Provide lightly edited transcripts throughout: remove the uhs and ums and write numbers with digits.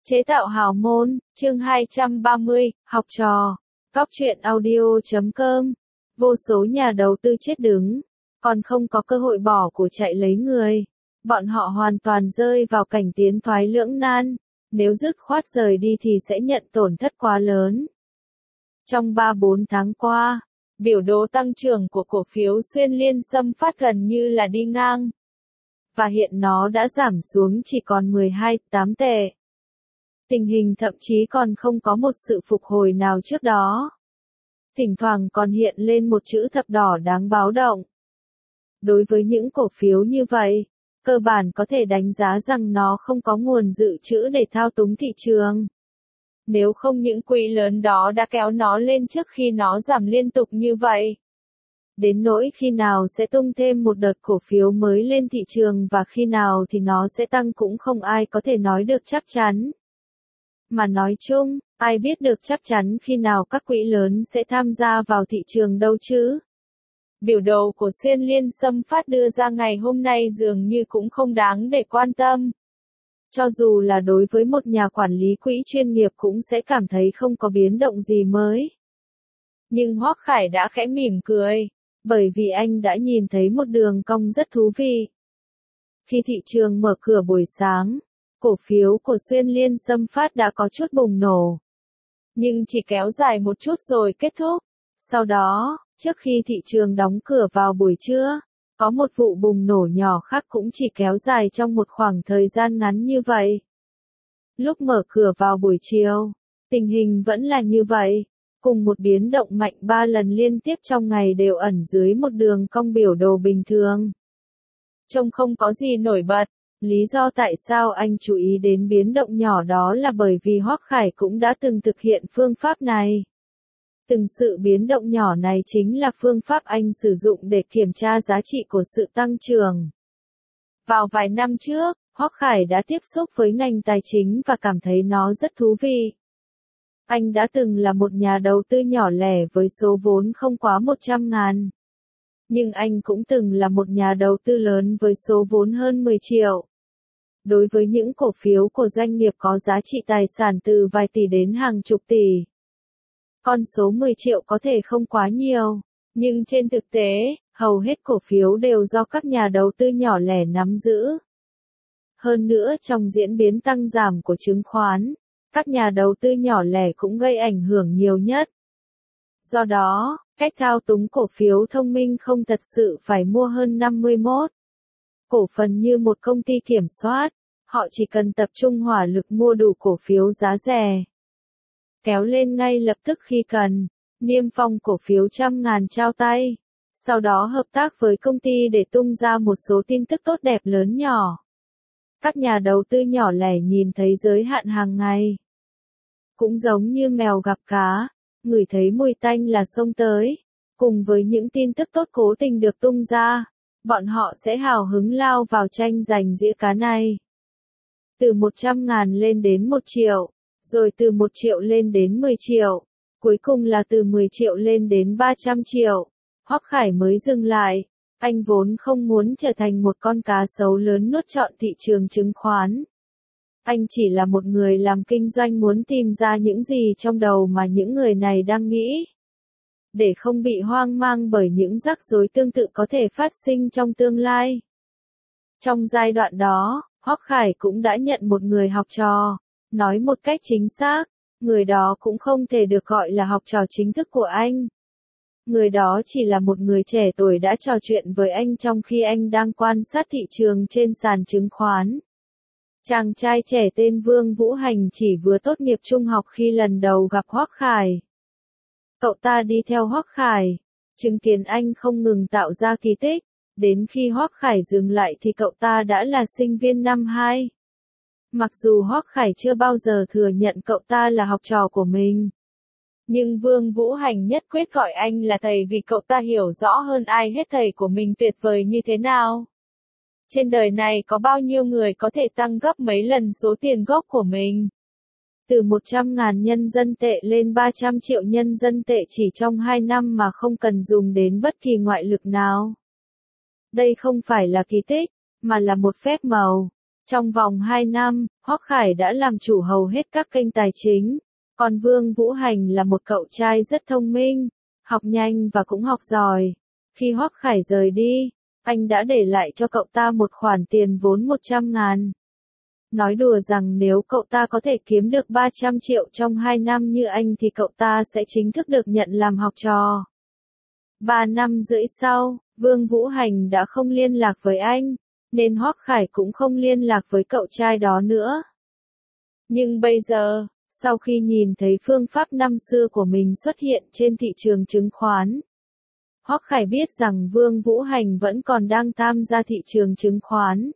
Chế tạo hào môn, chương 230, học trò. Góc truyện audio.com. Vô số nhà đầu tư chết đứng, còn không có cơ hội bỏ của chạy lấy người. Bọn họ hoàn toàn rơi vào cảnh tiến thoái lưỡng nan, nếu dứt khoát rời đi thì sẽ nhận tổn thất quá lớn. Trong 3-4 tháng qua, biểu đồ tăng trưởng của cổ phiếu Xuyên Liên Xâm Phát gần như là đi ngang. Và hiện nó đã giảm xuống chỉ còn 12,8 tệ. Tình hình thậm chí còn không có một sự phục hồi nào trước đó. Thỉnh thoảng còn hiện lên một chữ thập đỏ đáng báo động. Đối với những cổ phiếu như vậy, cơ bản có thể đánh giá rằng nó không có nguồn dự trữ để thao túng thị trường. Nếu không những quỹ lớn đó đã kéo nó lên trước khi nó giảm liên tục như vậy. Đến nỗi khi nào sẽ tung thêm một đợt cổ phiếu mới lên thị trường và khi nào thì nó sẽ tăng cũng không ai có thể nói được chắc chắn. Mà nói chung, ai biết được chắc chắn khi nào các quỹ lớn sẽ tham gia vào thị trường đâu chứ? Biểu đồ của Xuyên Liên Xâm Phát đưa ra ngày hôm nay dường như cũng không đáng để quan tâm. Cho dù là đối với một nhà quản lý quỹ chuyên nghiệp cũng sẽ cảm thấy không có biến động gì mới. Nhưng Hoắc Khải đã khẽ mỉm cười, bởi vì anh đã nhìn thấy một đường cong rất thú vị. Khi thị trường mở cửa buổi sáng, cổ phiếu của Xuyên Liên Xâm Phát đã có chút bùng nổ. Nhưng chỉ kéo dài một chút rồi kết thúc. Sau đó, trước khi thị trường đóng cửa vào buổi trưa, có một vụ bùng nổ nhỏ khác cũng chỉ kéo dài trong một khoảng thời gian ngắn như vậy. Lúc mở cửa vào buổi chiều, tình hình vẫn là như vậy, cùng một biến động mạnh 3 lần liên tiếp trong ngày đều ẩn dưới một đường cong biểu đồ bình thường. Trông không có gì nổi bật. Lý do tại sao anh chú ý đến biến động nhỏ đó là bởi vì Hoắc Khải cũng đã từng thực hiện phương pháp này. Từng sự biến động nhỏ này chính là phương pháp anh sử dụng để kiểm tra giá trị của sự tăng trưởng. Vào vài năm trước, Hoắc Khải đã tiếp xúc với ngành tài chính và cảm thấy nó rất thú vị. Anh đã từng là một nhà đầu tư nhỏ lẻ với số vốn không quá 100.000. Nhưng anh cũng từng là một nhà đầu tư lớn với số vốn hơn 10 triệu. Đối với những cổ phiếu của doanh nghiệp có giá trị tài sản từ vài tỷ đến hàng chục tỷ. Con số 10 triệu có thể không quá nhiều, nhưng trên thực tế, hầu hết cổ phiếu đều do các nhà đầu tư nhỏ lẻ nắm giữ. Hơn nữa trong diễn biến tăng giảm của chứng khoán, các nhà đầu tư nhỏ lẻ cũng gây ảnh hưởng nhiều nhất. Do đó, cách thao túng cổ phiếu thông minh không thật sự phải mua hơn 51 cổ phần như một công ty kiểm soát, họ chỉ cần tập trung hỏa lực mua đủ cổ phiếu giá rẻ. Kéo lên ngay lập tức khi cần, niêm phong cổ phiếu trăm ngàn trao tay, sau đó hợp tác với công ty để tung ra một số tin tức tốt đẹp lớn nhỏ. Các nhà đầu tư nhỏ lẻ nhìn thấy giới hạn hàng ngày. Cũng giống như mèo gặp cá, ngửi thấy mùi tanh là xông tới, cùng với những tin tức tốt cố tình được tung ra. Bọn họ sẽ hào hứng lao vào tranh giành dĩa cá này. Từ 100.000 lên đến 1 triệu, rồi từ 1 triệu lên đến 10 triệu, cuối cùng là từ 10 triệu lên đến 300 triệu. Hoắc Khải mới dừng lại, anh vốn không muốn trở thành một con cá sấu lớn nuốt trọn thị trường chứng khoán. Anh chỉ là một người làm kinh doanh muốn tìm ra những gì trong đầu mà những người này đang nghĩ. Để không bị hoang mang bởi những rắc rối tương tự có thể phát sinh trong tương lai. Trong giai đoạn đó, Hoắc Khải cũng đã nhận một người học trò. Nói một cách chính xác, người đó cũng không thể được gọi là học trò chính thức của anh. Người đó chỉ là một người trẻ tuổi đã trò chuyện với anh trong khi anh đang quan sát thị trường trên sàn chứng khoán. Chàng trai trẻ tên Vương Vũ Hành chỉ vừa tốt nghiệp trung học khi lần đầu gặp Hoắc Khải. Cậu ta đi theo Hoắc Khải, chứng kiến anh không ngừng tạo ra kỳ tích, đến khi Hoắc Khải dừng lại thì cậu ta đã là sinh viên năm 2. Mặc dù Hoắc Khải chưa bao giờ thừa nhận cậu ta là học trò của mình. Nhưng Vương Vũ Hành nhất quyết gọi anh là thầy vì cậu ta hiểu rõ hơn ai hết thầy của mình tuyệt vời như thế nào. Trên đời này có bao nhiêu người có thể tăng gấp mấy lần số tiền gốc của mình. Từ 100.000 nhân dân tệ lên 300 triệu nhân dân tệ chỉ trong 2 năm mà không cần dùng đến bất kỳ ngoại lực nào. Đây không phải là kỳ tích, mà là một phép màu. Trong vòng 2 năm, Hoắc Khải đã làm chủ hầu hết các kênh tài chính. Còn Vương Vũ Hành là một cậu trai rất thông minh, học nhanh và cũng học giỏi. Khi Hoắc Khải rời đi, anh đã để lại cho cậu ta một khoản tiền vốn 100.000. Nói đùa rằng nếu cậu ta có thể kiếm được 300 triệu trong 2 năm như anh thì cậu ta sẽ chính thức được nhận làm học trò. 3 năm rưỡi sau, Vương Vũ Hành đã không liên lạc với anh, nên Hoắc Khải cũng không liên lạc với cậu trai đó nữa. Nhưng bây giờ, sau khi nhìn thấy phương pháp năm xưa của mình xuất hiện trên thị trường chứng khoán, Hoắc Khải biết rằng Vương Vũ Hành vẫn còn đang tham gia thị trường chứng khoán.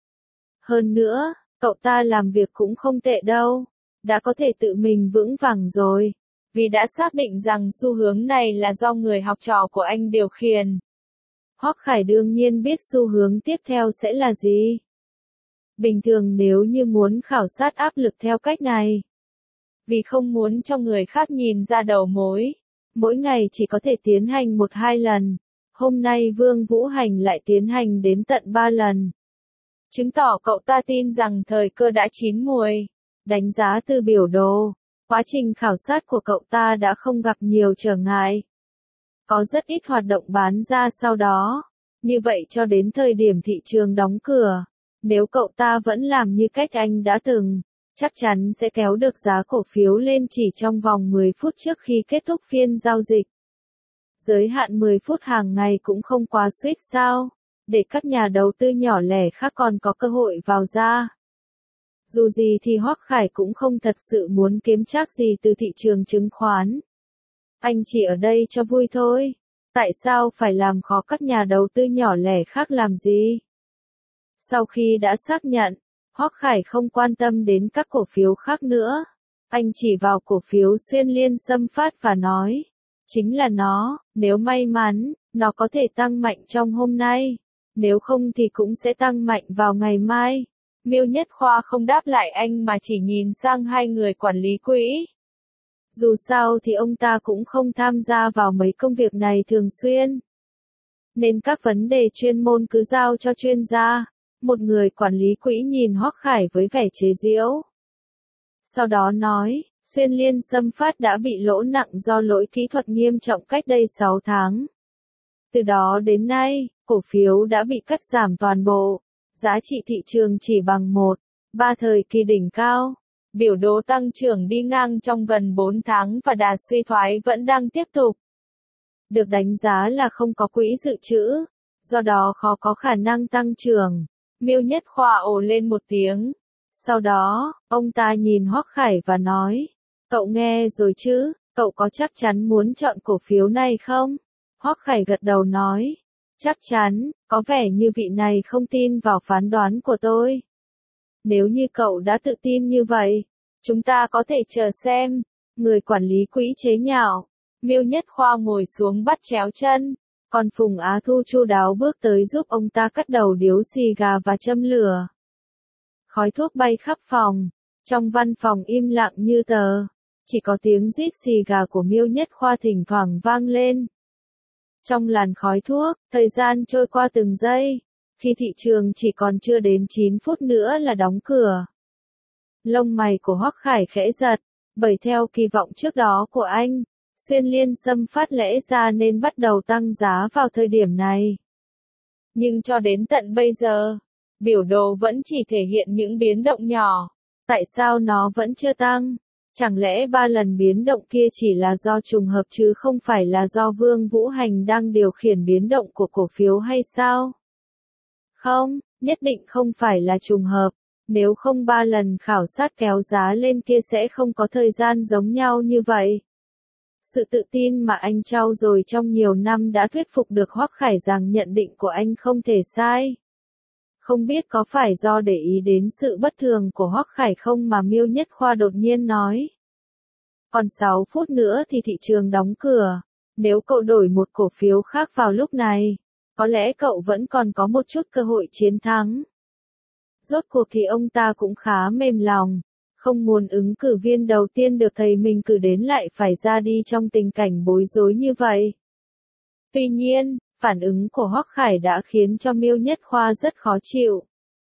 Hơn nữa, cậu ta làm việc cũng không tệ đâu, đã có thể tự mình vững vàng rồi, vì đã xác định rằng xu hướng này là do người học trò của anh điều khiển. Hoắc Khải đương nhiên biết xu hướng tiếp theo sẽ là gì. Bình thường nếu như muốn khảo sát áp lực theo cách này, vì không muốn cho người khác nhìn ra đầu mối, mỗi ngày chỉ có thể tiến hành 1-2 lần. Hôm nay Vương Vũ Hành lại tiến hành đến tận 3 lần. Chứng tỏ cậu ta tin rằng thời cơ đã chín muồi. Đánh giá từ biểu đồ, quá trình khảo sát của cậu ta đã không gặp nhiều trở ngại. Có rất ít hoạt động bán ra sau đó. Như vậy cho đến thời điểm thị trường đóng cửa, nếu cậu ta vẫn làm như cách anh đã từng, chắc chắn sẽ kéo được giá cổ phiếu lên chỉ trong vòng 10 phút trước khi kết thúc phiên giao dịch. Giới hạn 10 phút hàng ngày cũng không quá suýt sao, để các nhà đầu tư nhỏ lẻ khác còn có cơ hội vào ra. Dù gì thì Hoắc Khải cũng không thật sự muốn kiếm trác gì từ thị trường chứng khoán. Anh chỉ ở đây cho vui thôi. Tại sao phải làm khó các nhà đầu tư nhỏ lẻ khác làm gì? Sau khi đã xác nhận, Hoắc Khải không quan tâm đến các cổ phiếu khác nữa. Anh chỉ vào cổ phiếu Xuyên Liên Xâm Phát và nói, chính là nó, nếu may mắn, nó có thể tăng mạnh trong hôm nay, nếu không thì cũng sẽ tăng mạnh vào ngày mai. Miêu Nhất Khoa không đáp lại anh mà chỉ nhìn sang hai người quản lý quỹ. Dù sao thì ông ta cũng không tham gia vào mấy công việc này thường xuyên, nên các vấn đề chuyên môn cứ giao cho chuyên gia. Một người quản lý quỹ nhìn Hoắc Khải với vẻ chế giễu. Sau đó nói, Xuyên Liên Xâm Phát đã bị lỗ nặng do lỗi kỹ thuật nghiêm trọng cách đây 6 tháng. Từ đó đến nay, cổ phiếu đã bị cắt giảm toàn bộ, giá trị thị trường chỉ bằng 1/3 thời kỳ đỉnh cao. Biểu đồ tăng trưởng đi ngang trong gần 4 tháng và đà suy thoái vẫn đang tiếp tục. Được đánh giá là không có quỹ dự trữ, do đó khó có khả năng tăng trưởng. Miêu Nhất Khoa ồ lên một tiếng. Sau đó, ông ta nhìn Hoắc Khải và nói, cậu nghe rồi chứ, cậu có chắc chắn muốn chọn cổ phiếu này không? Hoắc Khải gật đầu nói, chắc chắn, có vẻ như vị này không tin vào phán đoán của tôi. Nếu như cậu đã tự tin như vậy, chúng ta có thể chờ xem. Người quản lý quỹ chế nhạo. Miêu Nhất Khoa ngồi xuống bắt chéo chân. Còn Phùng Á Thu chu đáo bước tới giúp ông ta cắt đầu điếu xì gà và châm lửa. Khói thuốc bay khắp phòng. Trong văn phòng im lặng như tờ. Chỉ có tiếng rít xì gà của Miêu Nhất Khoa thỉnh thoảng vang lên. Trong làn khói thuốc, thời gian trôi qua từng giây. Khi thị trường chỉ còn chưa đến 9 phút nữa là đóng cửa. Lông mày của Hoắc Khải khẽ giật, bởi theo kỳ vọng trước đó của anh, Xuyên Liên Xâm Phát lẽ ra nên bắt đầu tăng giá vào thời điểm này. Nhưng cho đến tận bây giờ, biểu đồ vẫn chỉ thể hiện những biến động nhỏ. Tại sao nó vẫn chưa tăng? Chẳng lẽ 3 lần biến động kia chỉ là do trùng hợp chứ không phải là do Vương Vũ Hành đang điều khiển biến động của cổ phiếu hay sao? Không, nhất định không phải là trùng hợp. Nếu không 3 lần khảo sát kéo giá lên kia sẽ không có thời gian giống nhau như vậy. Sự tự tin mà anh trau dồi trong nhiều năm đã thuyết phục được Hoắc Khải rằng nhận định của anh không thể sai. Không biết có phải do để ý đến sự bất thường của Hoắc Khải không mà Miêu Nhất Khoa đột nhiên nói. Còn 6 phút nữa thì thị trường đóng cửa. Nếu cậu đổi một cổ phiếu khác vào lúc này, có lẽ cậu vẫn còn có một chút cơ hội chiến thắng. Rốt cuộc thì ông ta cũng khá mềm lòng, không muốn ứng cử viên đầu tiên được thầy mình cử đến lại phải ra đi trong tình cảnh bối rối như vậy. Tuy nhiên, phản ứng của Hoắc Khải đã khiến cho Miêu Nhất Khoa rất khó chịu.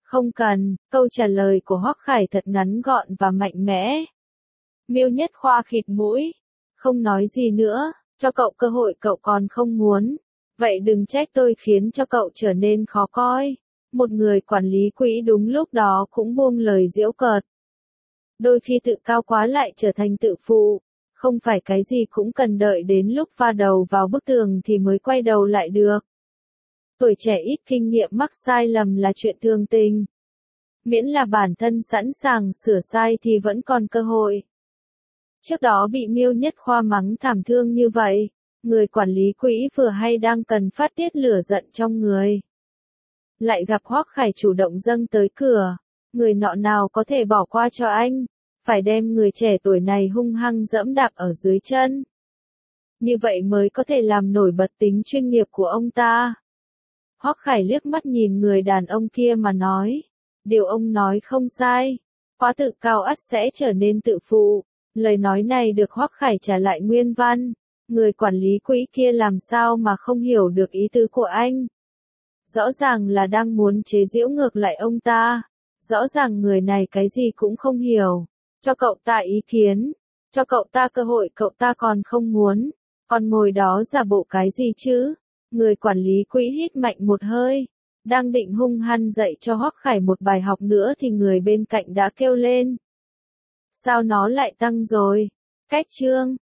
Không cần, câu trả lời của Hoắc Khải thật ngắn gọn và mạnh mẽ. Miêu Nhất Khoa khịt mũi, không nói gì nữa, cho cậu cơ hội cậu còn không muốn. Vậy đừng trách tôi khiến cho cậu trở nên khó coi. Một người quản lý quỹ đúng lúc đó cũng buông lời giễu cợt. Đôi khi tự cao quá lại trở thành tự phụ, không phải cái gì cũng cần đợi đến lúc va đầu vào bức tường thì mới quay đầu lại được. Tuổi trẻ ít kinh nghiệm mắc sai lầm là chuyện thường tình. Miễn là bản thân sẵn sàng sửa sai thì vẫn còn cơ hội. Trước đó bị Miêu Nhất Khoa mắng thảm thương như vậy, người quản lý quỹ vừa hay đang cần phát tiết lửa giận trong người. Lại gặp Hoắc Khải chủ động dâng tới cửa, người nọ nào có thể bỏ qua cho anh, phải đem người trẻ tuổi này hung hăng dẫm đạp ở dưới chân. Như vậy mới có thể làm nổi bật tính chuyên nghiệp của ông ta. Hoắc Khải liếc mắt nhìn người đàn ông kia mà nói, điều ông nói không sai, quá tự cao ắt sẽ trở nên tự phụ. Lời nói này được Hoắc Khải trả lại nguyên văn, người quản lý quỹ kia làm sao mà không hiểu được ý tứ của anh. Rõ ràng là đang muốn chế giễu ngược lại ông ta, rõ ràng người này cái gì cũng không hiểu, cho cậu ta ý kiến, cho cậu ta cơ hội cậu ta còn không muốn, còn ngồi đó giả bộ cái gì chứ. Người quản lý quỹ hít mạnh một hơi, đang định hung hăng dạy cho Hoắc Khải một bài học nữa thì người bên cạnh đã kêu lên. Sao nó lại tăng rồi? Cách chương